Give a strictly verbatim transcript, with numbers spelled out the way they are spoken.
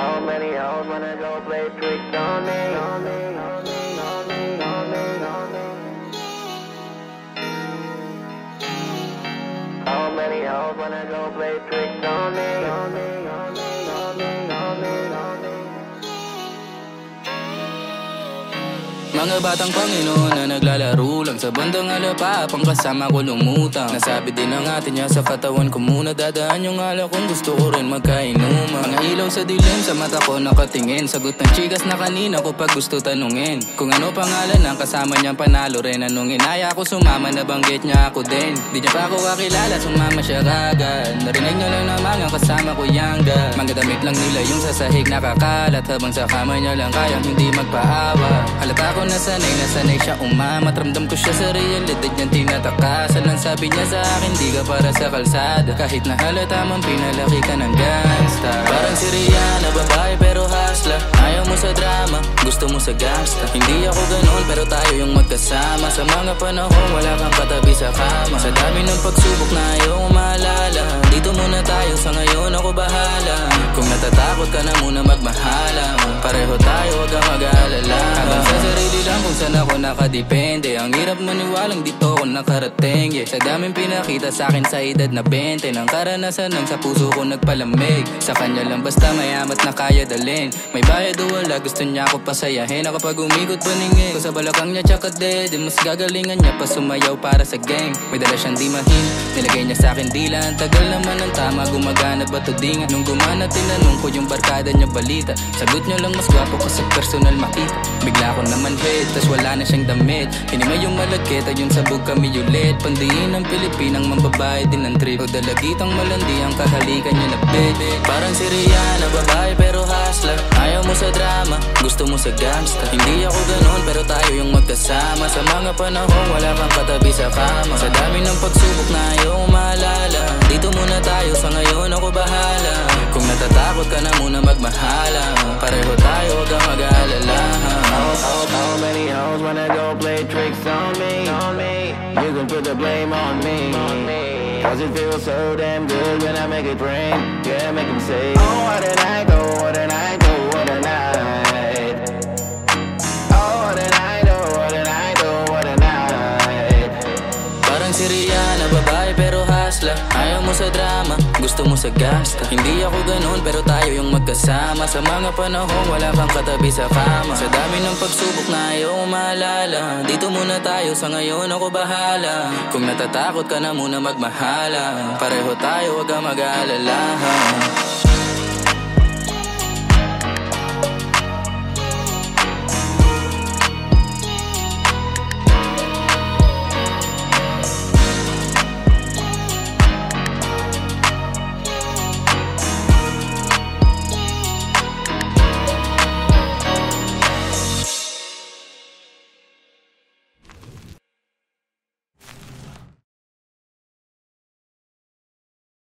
How many hoes wanna go play tricks on me? On me, on me, on me, on me, on me. How many hoes wanna go play tricks on me? On me, on me, on me, on me, on me. Mga batang Panginoon na naglalaro lang sa bandang alapa, pang kasama ko lumutang. Nasabi din ng ate niya sa katawan ko muna dadaan yung alak kung gusto ko rin magkainuman. Mga ilaw sa dilim sa mata ko nakatingin, sagot ng chikas na kanina ko pag gusto tanungin kung ano pangalan ng kasama niyang panalo rin. Anong inaya ko sumama, nabanggit niya ako din. Di niya pa ako kakilala, sumama siya kagad. Narinig niya lang na mga kasama ko yangga. Mga damit lang nila yung sa sahig nakakalat, habang sa kama niya lang kayang hindi magpaawa. Halata ko nasanay, nasanay siya umamat. Ramdam ko siya sa realidad niyang tinatakasan. Ang sabi niya sa akin, di ka para sa kalsada, kahit na halata man pinalaki ka ng gangsta. Parang si Rihanna, babae pero hasla. Ayaw mo sa drama, gusto mo sa gangsta. Hindi ako ganoon pero tayo yung magkasama. Sa mga panahon wala kang katabi sa kama. Sa dami ng pagsubok na ayaw maalala, dito muna tayo, sa ngayon ako bahala. Kung natatakot ka na muna magmahala, pareho tayo, huwag kang mag-aalala. Habang sa sarili lang kung saan ako nakadepende, ang hirap maniwalang dito ako nakarating, yeah. Sa daming pinakita sa akin sa edad na bente, ng karanasan ng sa puso ko nagpalamig. Sa kanya lang basta mayamat na kaya dalhin. May bayad o wala, gusto niya ako pasayahin. Ako pag umikot paningin ko sa balakang niya tsaka dead, mas gagalingan niya pa sumayaw para sa gang. May dala siyang di mahin, nilagay niya sa akin dila. Ang tagal naman ng tama, gumagana ba to dinga? Nung gumana tinanong ko yung barkada niya balita, sagot niya lang mas gwapo ko sa personal makita. Bigla ko naman head, tas wala na siyang damit. Hinima yung malagkit ay yung sabog kami ulit. Pandiin ng Pilipinang mambabae din ng trip, o dalagitang malandi ang kahalikan niya na bed. Parang si Rihanna, babae pero hasla. Ayaw mo sa drama, gusto mo sa gangsta. Hindi ako ganoon pero tayo yung magkasama. Sa mga panahon wala kang katabi sa kama. Sa dami ng pagsubok na ayaw maalala, dito muna tayo, sa ngayon ako bahala. Kung natatakot ka na muna magmahala, pareho tayo, huwag kang mag-aalala. How, how, how many hoes wanna go play tricks on me? On me. You can put the blame on me. On me. Cause it feels so damn good when I make it rain. Yeah, make them say, oh, what a night, oh, what a night, oh, what a night. Oh, what a night, oh, what a night, oh, what a night. Parang si Rihanna, babae pero hasla. Ayaw mo sa drama, gusto mo sa gangsta. Hindi ako ganoon pero tayo yung magkasama. Sa mga panahon wala kang katabi sa kama. Sa dami ng pagsubok na ayaw maalala, dito muna tayo, sa ngayon ako bahala. Kung natatakot ka na muna magmahala, pareho tayo, huwag kang mag-aalala.